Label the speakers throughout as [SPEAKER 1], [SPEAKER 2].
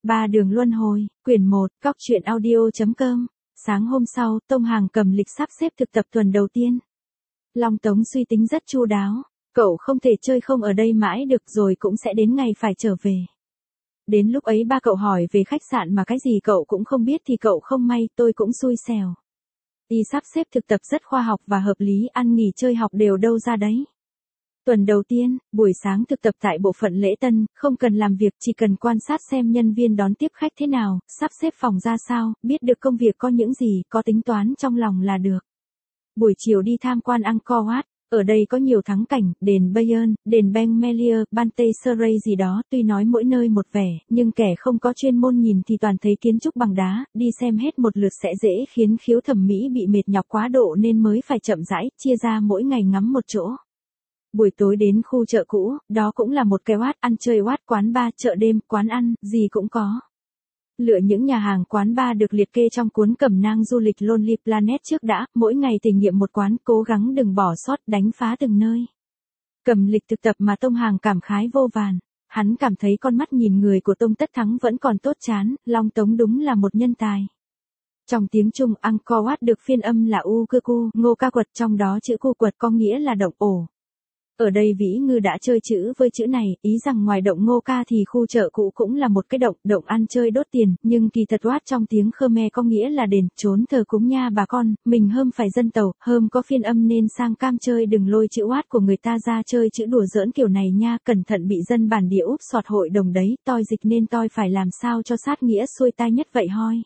[SPEAKER 1] Ba đường luân hồi, quyển 1, góc truyện audio.com. Sáng hôm sau, Tông Hàng cầm lịch sắp xếp thực tập tuần đầu tiên. Long Tống suy tính rất chu đáo, cậu không thể chơi không ở đây mãi được rồi cũng sẽ đến ngày phải trở về. Đến lúc ấy ba cậu hỏi về khách sạn mà cái gì cậu cũng không biết thì cậu không may, tôi cũng xui xẻo. Y sắp xếp thực tập rất khoa học và hợp lý, ăn nghỉ chơi học đều đâu ra đấy. Tuần đầu tiên, buổi sáng thực tập tại bộ phận lễ tân, không cần làm việc, chỉ cần quan sát xem nhân viên đón tiếp khách thế nào, sắp xếp phòng ra sao, biết được công việc có những gì, có tính toán trong lòng là được. Buổi chiều đi tham quan Angkor Wat, ở đây có nhiều thắng cảnh, đền Bayern, đền Ben Melier, Bante Saray gì đó, tuy nói mỗi nơi một vẻ, nhưng kẻ không có chuyên môn nhìn thì toàn thấy kiến trúc bằng đá, đi xem hết một lượt sẽ dễ khiến khiếu thẩm mỹ bị mệt nhọc quá độ nên mới phải chậm rãi, chia ra mỗi ngày ngắm một chỗ. Buổi tối đến khu chợ cũ, đó cũng là một cái Wat, ăn chơi Wat, quán bar, chợ đêm, quán ăn, gì cũng có. Lựa những nhà hàng quán bar được liệt kê trong cuốn cẩm nang du lịch Lonely Planet trước đã, mỗi ngày thể nghiệm một quán, cố gắng đừng bỏ sót, đánh phá từng nơi. Cầm lịch thực tập mà Tông Hàng cảm khái vô vàn. Hắn cảm thấy con mắt nhìn người của Tông Tất Thắng vẫn còn tốt chán, Long Tống đúng là một nhân tài. Trong tiếng Trung, Angkor Wat được phiên âm là U Cư Cu, Ngô Ca Quật, trong đó chữ Cu Quật có nghĩa là động ổ. Ở đây Vĩ Ngư đã chơi chữ với chữ này, ý rằng ngoài động Ngô Ca thì khu chợ cũ cũng là một cái động ăn chơi đốt tiền, nhưng kỳ thật Wat trong tiếng Khmer có nghĩa là đền, trốn thờ cúng nha bà con, mình hâm phải dân tàu, hâm có phiên âm nên sang cam chơi đừng lôi chữ Wat của người ta ra chơi chữ đùa giỡn kiểu này nha, cẩn thận bị dân bản địa úp sọt hội đồng đấy, toi dịch nên toi phải làm sao cho sát nghĩa xuôi tai nhất vậy hoi.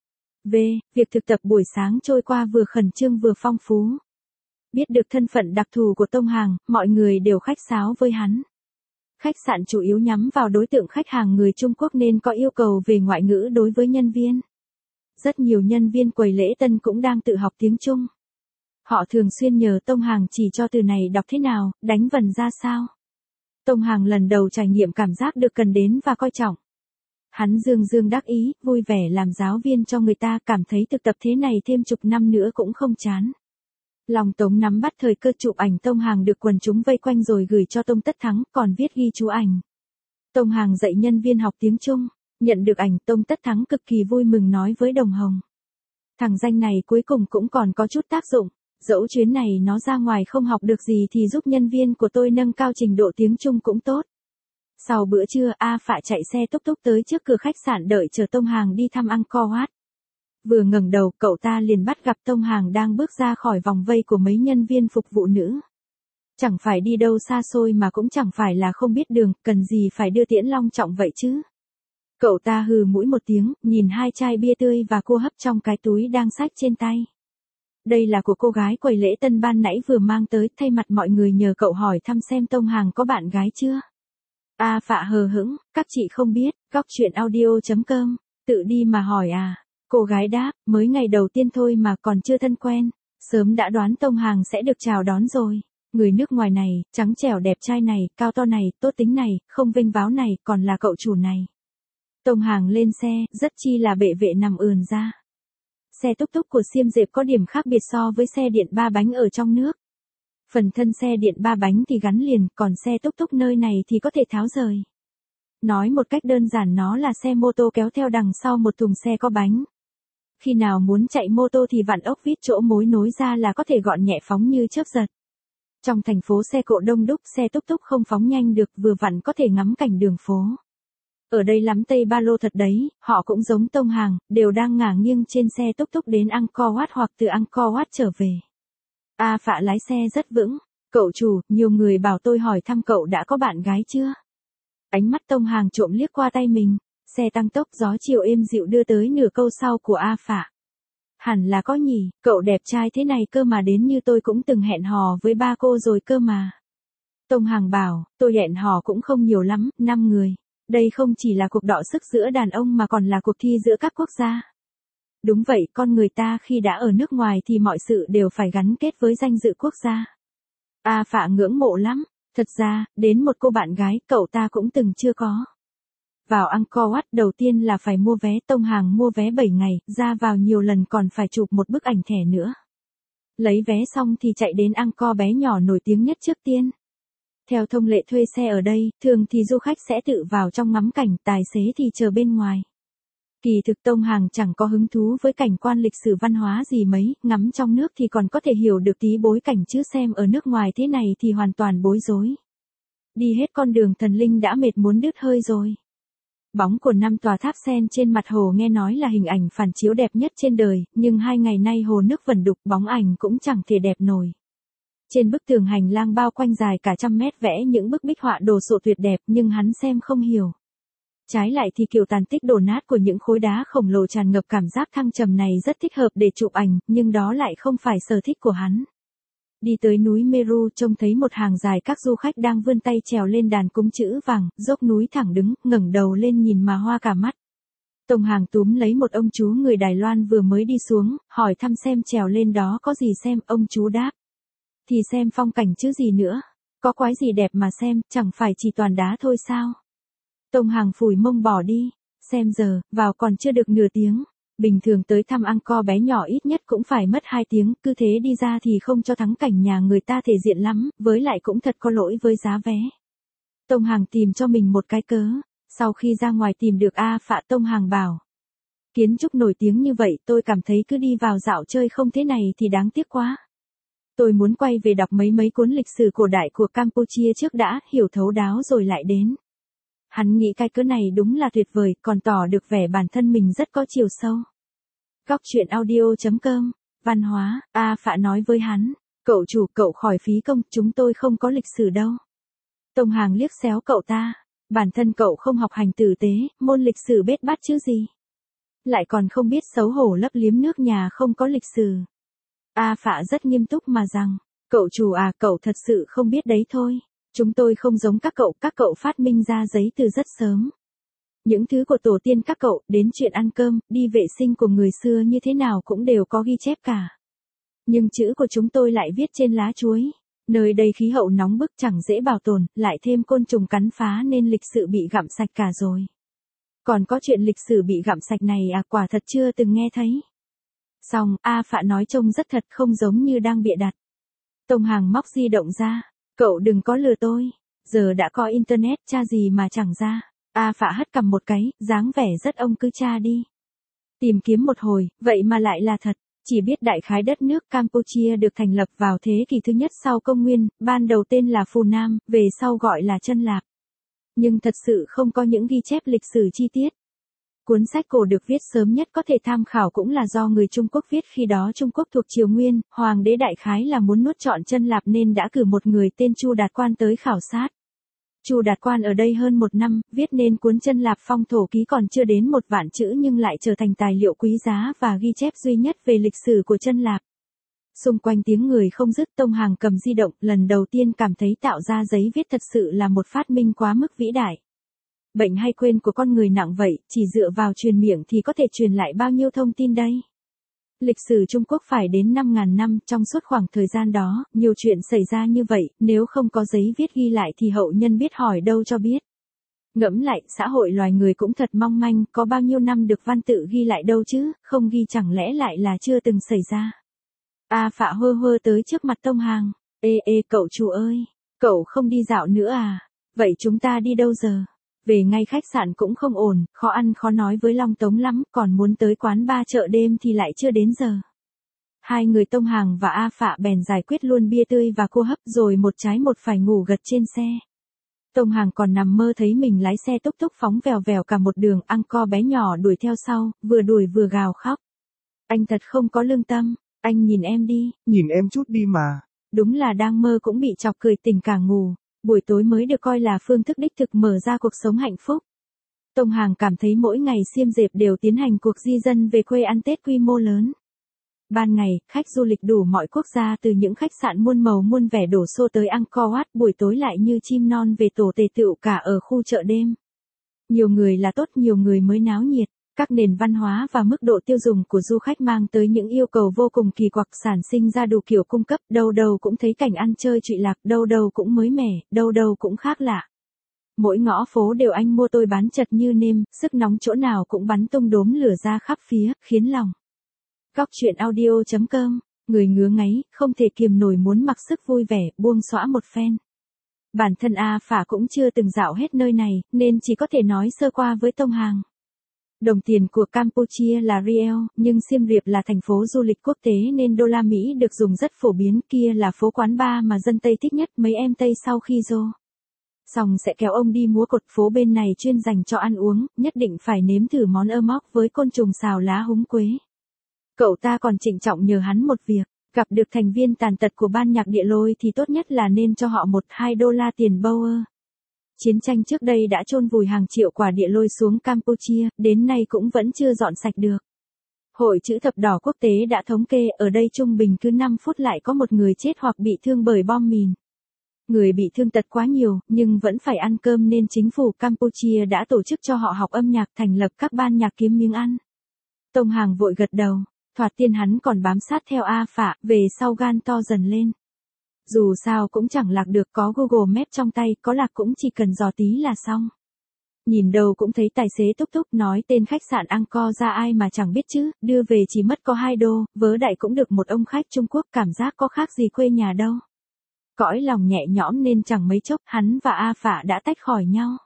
[SPEAKER 1] Việc thực tập buổi sáng trôi qua vừa khẩn trương vừa phong phú. Biết được thân phận đặc thù của Tông Hàng, mọi người đều khách sáo với hắn. Khách sạn chủ yếu nhắm vào đối tượng khách hàng người Trung Quốc nên có yêu cầu về ngoại ngữ đối với nhân viên. Rất nhiều nhân viên quầy lễ tân cũng đang tự học tiếng Trung. Họ thường xuyên nhờ Tông Hàng chỉ cho từ này đọc thế nào, đánh vần ra sao. Tông Hàng lần đầu trải nghiệm cảm giác được cần đến và coi trọng. Hắn dương đắc ý, vui vẻ làm giáo viên cho người ta, cảm thấy thực tập thế này thêm chục năm nữa cũng không chán. Long Tống nắm bắt thời cơ chụp ảnh Tông Hàng được quần chúng vây quanh rồi gửi cho Tông Tất Thắng, còn viết ghi chú ảnh. Tông Hàng dạy nhân viên học tiếng Trung, nhận được ảnh Tông Tất Thắng cực kỳ vui mừng nói với Đồng Hồng. Thằng danh này cuối cùng cũng còn có chút tác dụng, dẫu chuyến này nó ra ngoài không học được gì thì giúp nhân viên của tôi nâng cao trình độ tiếng Trung cũng tốt. Sau bữa trưa, A Phạ chạy xe túc túc tới trước cửa khách sạn đợi chờ Tông Hàng đi thăm Angkor Wat. Vừa ngẩng đầu, cậu ta liền bắt gặp Tông Hàng đang bước ra khỏi vòng vây của mấy nhân viên phục vụ nữ. Chẳng phải đi đâu xa xôi mà cũng chẳng phải là không biết đường, cần gì phải đưa tiễn long trọng vậy chứ. Cậu ta hừ mũi một tiếng, nhìn hai chai bia tươi và cua hấp trong cái túi đang xách trên tay. Đây là của cô gái quầy lễ tân ban nãy vừa mang tới, thay mặt mọi người nhờ cậu hỏi thăm xem Tông Hàng có bạn gái chưa. A Phạ hờ hững, các chị không biết, góc truyện audio.com, tự đi mà hỏi à. Cô gái đáp, mới ngày đầu tiên thôi mà còn chưa thân quen, sớm đã đoán Tông Hàng sẽ được chào đón rồi. Người nước ngoài này, trắng trẻo đẹp trai này, cao to này, tốt tính này, không vênh váo này, còn là cậu chủ này. Tông Hàng lên xe, rất chi là bệ vệ nằm ườn ra. Xe túc túc của Xiêm Diệp có điểm khác biệt so với xe điện 3 bánh ở trong nước. Phần thân xe điện 3 bánh thì gắn liền, còn xe túc túc nơi này thì có thể tháo rời. Nói một cách đơn giản nó là xe mô tô kéo theo đằng sau một thùng xe có bánh. Khi nào muốn chạy mô tô thì vặn ốc vít chỗ mối nối ra là có thể gọn nhẹ phóng như chớp giật. Trong thành phố xe cộ đông đúc, xe túc túc không phóng nhanh được, vừa vặn có thể ngắm cảnh đường phố. Ở đây lắm Tây Ba Lô thật đấy, họ cũng giống Tông Hàng, đều đang ngả nghiêng trên xe túc túc đến Angkor Wat hoặc từ Angkor Wat trở về. A Phạ lái xe rất vững, cậu chủ, nhiều người bảo tôi hỏi thăm cậu đã có bạn gái chưa. Ánh mắt Tông Hàng trộm liếc qua tay mình. Xe tăng tốc, gió chiều êm dịu đưa tới nửa câu sau của A Phạ. Hẳn là có nhỉ, cậu đẹp trai thế này cơ mà đến như tôi cũng từng hẹn hò với ba cô rồi cơ mà. Tông Hàng bảo, tôi hẹn hò cũng không nhiều lắm, 5 người. Đây không chỉ là cuộc đọ sức giữa đàn ông mà còn là cuộc thi giữa các quốc gia. Đúng vậy, con người ta khi đã ở nước ngoài thì mọi sự đều phải gắn kết với danh dự quốc gia. A Phạ ngưỡng mộ lắm, thật ra, đến một cô bạn gái cậu ta cũng từng chưa có. Vào Angkor Wat đầu tiên là phải mua vé, Tông Hàng mua vé 7 ngày, ra vào nhiều lần còn phải chụp một bức ảnh thẻ nữa. Lấy vé xong thì chạy đến Angkor bé nhỏ nổi tiếng nhất trước tiên. Theo thông lệ thuê xe ở đây, thường thì du khách sẽ tự vào trong ngắm cảnh, tài xế thì chờ bên ngoài. Kỳ thực Tông Hàng chẳng có hứng thú với cảnh quan lịch sử văn hóa gì mấy, ngắm trong nước thì còn có thể hiểu được tí bối cảnh chứ xem ở nước ngoài thế này thì hoàn toàn bối rối. Đi hết con đường thần linh đã mệt muốn đứt hơi rồi. Bóng của 5 tòa tháp sen trên mặt hồ nghe nói là hình ảnh phản chiếu đẹp nhất trên đời, nhưng 2 ngày nay hồ nước vẩn đục bóng ảnh cũng chẳng thể đẹp nổi. Trên bức tường hành lang bao quanh dài cả trăm mét vẽ những bức bích họa đồ sộ tuyệt đẹp nhưng hắn xem không hiểu. Trái lại thì kiểu tàn tích đổ nát của những khối đá khổng lồ tràn ngập cảm giác thăng trầm này rất thích hợp để chụp ảnh, nhưng đó lại không phải sở thích của hắn. Đi tới núi Meru trông thấy một hàng dài các du khách đang vươn tay trèo lên đàn cúng chữ vàng, dốc núi thẳng đứng, ngẩng đầu lên nhìn mà hoa cả mắt. Tông Hàng túm lấy một ông chú người Đài Loan vừa mới đi xuống, hỏi thăm xem trèo lên đó có gì xem, ông chú đáp. Thì xem phong cảnh chứ gì nữa, có quái gì đẹp mà xem, chẳng phải chỉ toàn đá thôi sao. Tông Hàng phủi mông bỏ đi, xem giờ, vào còn chưa được nửa tiếng. Bình thường tới thăm Angkor bé nhỏ ít nhất cũng phải mất 2 tiếng, cứ thế đi ra thì không cho thắng cảnh nhà người ta thể diện lắm, với lại cũng thật có lỗi với giá vé. Tông Hàng tìm cho mình một cái cớ, sau khi ra ngoài tìm được A Phạ Tông Hàng bảo. Kiến trúc nổi tiếng như vậy tôi cảm thấy cứ đi vào dạo chơi không thế này thì đáng tiếc quá. Tôi muốn quay về đọc mấy cuốn lịch sử cổ đại của Campuchia trước đã, hiểu thấu đáo rồi lại đến. Hắn nghĩ cái cớ này đúng là tuyệt vời, còn tỏ được vẻ bản thân mình rất có chiều sâu. Góc truyện audio.com, văn hóa, A Phạ nói với hắn, cậu chủ cậu khỏi phí công, chúng tôi không có lịch sử đâu. Tông Hàng liếc xéo cậu ta, bản thân cậu không học hành tử tế, môn lịch sử bết bát chứ gì. Lại còn không biết xấu hổ lấp liếm nước nhà không có lịch sử. A Phạ rất nghiêm túc mà rằng, cậu chủ à, cậu thật sự không biết đấy thôi. Chúng tôi không giống các cậu phát minh ra giấy từ rất sớm. Những thứ của tổ tiên các cậu, đến chuyện ăn cơm, đi vệ sinh của người xưa như thế nào cũng đều có ghi chép cả. Nhưng chữ của chúng tôi lại viết trên lá chuối. Nơi đây khí hậu nóng bức chẳng dễ bảo tồn, lại thêm côn trùng cắn phá nên lịch sử bị gặm sạch cả rồi. Còn có chuyện lịch sử bị gặm sạch này à, quả thật chưa từng nghe thấy. Xong, A Phạ nói trông rất thật, không giống như đang bịa đặt. Tông Hàng móc di động ra. Cậu đừng có lừa tôi, giờ đã có internet, tra gì mà chẳng ra. A Phạ hất cằm một cái, dáng vẻ rất ông cứ tra đi. Tìm kiếm một hồi, vậy mà lại là thật. Chỉ biết đại khái đất nước Campuchia được thành lập vào thế kỷ thứ nhất sau công nguyên, ban đầu tên là Phù Nam, về sau gọi là Chân Lạp. Nhưng thật sự không có những ghi chép lịch sử chi tiết. Cuốn sách cổ được viết sớm nhất có thể tham khảo cũng là do người Trung Quốc viết, khi đó Trung Quốc thuộc Triều Nguyên, hoàng đế đại khái là muốn nuốt trọn Chân Lạp nên đã cử một người tên Chu Đạt Quan tới khảo sát. Chu Đạt Quan ở đây hơn 1 năm, viết nên cuốn Chân Lạp Phong Thổ Ký còn chưa đến 1 vạn chữ nhưng lại trở thành tài liệu quý giá và ghi chép duy nhất về lịch sử của Chân Lạp. Xung quanh tiếng người không dứt, Tông Hàng cầm di động, lần đầu tiên cảm thấy tạo ra giấy viết thật sự là một phát minh quá mức vĩ đại. Bệnh hay quên của con người nặng vậy, chỉ dựa vào truyền miệng thì có thể truyền lại bao nhiêu thông tin đây? Lịch sử Trung Quốc phải đến 5.000 năm, trong suốt khoảng thời gian đó, nhiều chuyện xảy ra như vậy, nếu không có giấy viết ghi lại thì hậu nhân biết hỏi đâu cho biết. Ngẫm lại, xã hội loài người cũng thật mong manh, có bao nhiêu năm được văn tự ghi lại đâu chứ, không ghi chẳng lẽ lại là chưa từng xảy ra. A Phạ hơ hơ tới trước mặt Tông Hàng, ê cậu chủ ơi, cậu không đi dạo nữa à, vậy chúng ta đi đâu giờ? Về ngay khách sạn cũng không ổn, khó ăn khó nói với Long Tống lắm, còn muốn tới quán bar chợ đêm thì lại chưa đến giờ. Hai người Tông Hàng và A Phạ bèn giải quyết luôn bia tươi và cua hấp rồi một trái một phải ngủ gật trên xe. Tông Hàng còn nằm mơ thấy mình lái xe túc túc phóng vèo vèo cả một đường, Angkor bé nhỏ đuổi theo sau, vừa đuổi vừa gào khóc. Anh thật không có lương tâm, anh nhìn em đi.
[SPEAKER 2] Nhìn em chút đi mà.
[SPEAKER 1] Đúng là đang mơ cũng bị chọc cười tỉnh cả ngủ. Buổi tối mới được coi là phương thức đích thực mở ra cuộc sống hạnh phúc. Tông Hàng cảm thấy mỗi ngày Xiêm Diệp đều tiến hành cuộc di dân về quê ăn Tết quy mô lớn. Ban ngày, khách du lịch đủ mọi quốc gia từ những khách sạn muôn màu muôn vẻ đổ xô tới Angkor Wat, buổi tối lại như chim non về tổ tề tựu cả ở khu chợ đêm. Nhiều người là tốt, nhiều người mới náo nhiệt. Các nền văn hóa và mức độ tiêu dùng của du khách mang tới những yêu cầu vô cùng kỳ quặc, sản sinh ra đủ kiểu cung cấp, đâu đâu cũng thấy cảnh ăn chơi trụy lạc, đâu đâu cũng mới mẻ, đâu đâu cũng khác lạ. Mỗi ngõ phố đều anh mua tôi bán chật như nêm, sức nóng chỗ nào cũng bắn tung đốm lửa ra khắp phía, khiến lòng. Góc truyện audio.com, người ngứa ngáy, không thể kiềm nổi muốn mặc sức vui vẻ, buông xõa một phen. Bản thân A Phạ cũng chưa từng dạo hết nơi này, nên chỉ có thể nói sơ qua với Tông Hàng. Đồng tiền của Campuchia là riel, nhưng Siem Reap là thành phố du lịch quốc tế nên đô la Mỹ được dùng rất phổ biến. Kia là phố quán bar mà dân Tây thích nhất, mấy em Tây sau khi dô xong sẽ kéo ông đi múa cột. Phố bên này chuyên dành cho ăn uống, nhất định phải nếm thử món ơ móc với côn trùng xào lá húng quế. Cậu ta còn trịnh trọng nhờ hắn một việc, gặp được thành viên tàn tật của ban nhạc Địa Lôi thì tốt nhất là nên cho họ 1-2 đô la tiền Boer. Chiến tranh trước đây đã chôn vùi hàng triệu quả địa lôi xuống Campuchia, đến nay cũng vẫn chưa dọn sạch được. Hội Chữ Thập Đỏ Quốc tế đã thống kê ở đây trung bình cứ 5 phút lại có một người chết hoặc bị thương bởi bom mìn. Người bị thương tật quá nhiều, nhưng vẫn phải ăn cơm nên chính phủ Campuchia đã tổ chức cho họ học âm nhạc, thành lập các ban nhạc kiếm miếng ăn. Tông Hàng vội gật đầu, thoạt tiên hắn còn bám sát theo A Phạ, về sau gan to dần lên. Dù sao cũng chẳng lạc được, có Google Maps trong tay, có lạc cũng chỉ cần dò tí là xong. Nhìn đâu cũng thấy tài xế túc túc nói tên khách sạn Angkor ra ai mà chẳng biết chứ, đưa về chỉ mất có 2 đô, vớ đại cũng được một ông khách Trung Quốc, cảm giác có khác gì quê nhà đâu. Cõi lòng nhẹ nhõm nên chẳng mấy chốc, hắn và A Phạ đã tách khỏi nhau.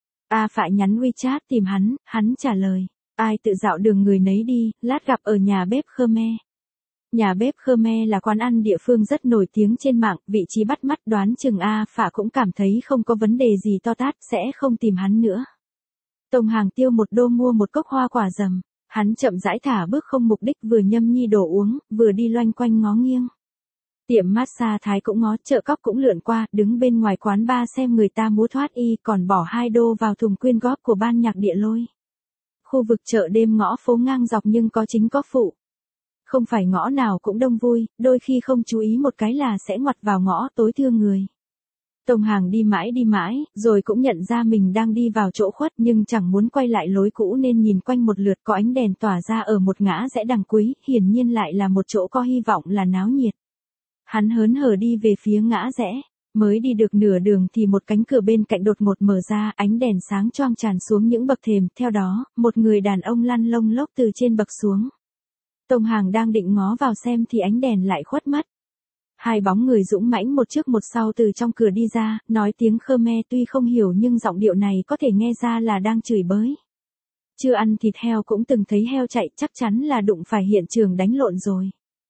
[SPEAKER 1] A Phạ nhắn WeChat tìm hắn trả lời, ai tự dạo đường người nấy đi, lát gặp ở nhà bếp Khmer. Nhà bếp Khmer là quán ăn địa phương rất nổi tiếng trên mạng, vị trí bắt mắt, đoán chừng A Phạ cũng cảm thấy không có vấn đề gì to tát, sẽ không tìm hắn nữa. Tông Hàng tiêu 1 đô mua một cốc hoa quả dầm, hắn chậm rãi thả bước không mục đích, vừa nhâm nhi đồ uống, vừa đi loanh quanh ngó nghiêng. Tiệm massage Thái cũng ngó, chợ cóc cũng lượn qua, đứng bên ngoài quán bar xem người ta múa thoát y, còn bỏ 2 đô vào thùng quyên góp của ban nhạc Địa Lôi. Khu vực chợ đêm ngõ phố ngang dọc nhưng có chính có phụ. Không phải ngõ nào cũng đông vui, đôi khi không chú ý một cái là sẽ ngoặt vào ngõ tối thương người. Tông Hàng đi mãi, rồi cũng nhận ra mình đang đi vào chỗ khuất nhưng chẳng muốn quay lại lối cũ nên nhìn quanh một lượt, có ánh đèn tỏa ra ở một ngã rẽ đằng cuối, hiển nhiên lại là một chỗ có hy vọng là náo nhiệt. Hắn hớn hở đi về phía ngã rẽ, mới đi được nửa đường thì một cánh cửa bên cạnh đột ngột mở ra, ánh đèn sáng choang tràn xuống những bậc thềm, theo đó, một người đàn ông lăn lông lốc từ trên bậc xuống. Tông Hàng đang định ngó vào xem thì ánh đèn lại khuất mất. 2 bóng người dũng mãnh một trước một sau từ trong cửa đi ra, nói tiếng Khmer tuy không hiểu nhưng giọng điệu này có thể nghe ra là đang chửi bới. Chưa ăn thịt heo cũng từng thấy heo chạy, chắc chắn là đụng phải hiện trường đánh lộn rồi.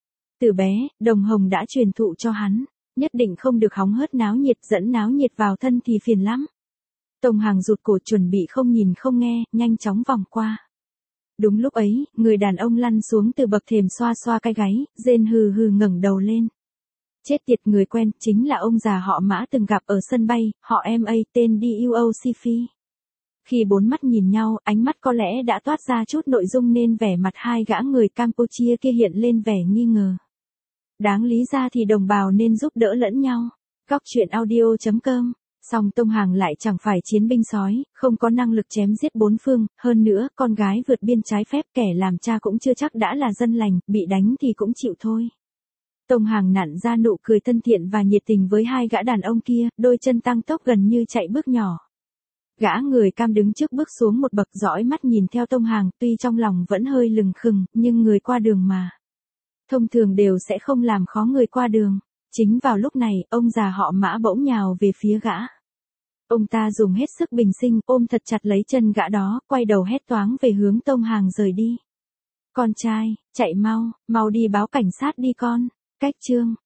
[SPEAKER 1] Từ bé, Đồng Hồng đã truyền thụ cho hắn, nhất định không được hóng hớt náo nhiệt, dẫn náo nhiệt vào thân thì phiền lắm. Tông Hàng rụt cổ chuẩn bị không nhìn không nghe, nhanh chóng vòng qua. Đúng lúc ấy, người đàn ông lăn xuống từ bậc thềm xoa xoa cái gáy, rên hừ hừ ngẩng đầu lên. Chết tiệt, người quen, chính là ông già họ Mã từng gặp ở sân bay, họ MA, tên Duo Sifi. Khi 4 mắt nhìn nhau, ánh mắt có lẽ đã toát ra chút nội dung nên vẻ mặt 2 gã người Campuchia kia hiện lên vẻ nghi ngờ. Đáng lý ra thì đồng bào nên giúp đỡ lẫn nhau. Góc truyện audio.com. Song Tông Hàng lại chẳng phải chiến binh sói, không có năng lực chém giết 4 phương, hơn nữa, con gái vượt biên trái phép, kẻ làm cha cũng chưa chắc đã là dân lành, bị đánh thì cũng chịu thôi. Tông Hàng nặn ra nụ cười thân thiện và nhiệt tình với 2 gã đàn ông kia, đôi chân tăng tốc gần như chạy bước nhỏ. Gã người Cam đứng trước bước xuống một bậc, dõi mắt nhìn theo Tông Hàng, tuy trong lòng vẫn hơi lừng khừng, nhưng người qua đường mà. Thông thường đều sẽ không làm khó người qua đường. Chính vào lúc này, ông già họ Mã bỗng nhào về phía gã. Ông ta dùng hết sức bình sinh, ôm thật chặt lấy chân gã đó, quay đầu hét toáng về hướng Tông Hàng rời đi. Con trai, chạy mau, mau đi báo cảnh sát đi con. Cách chương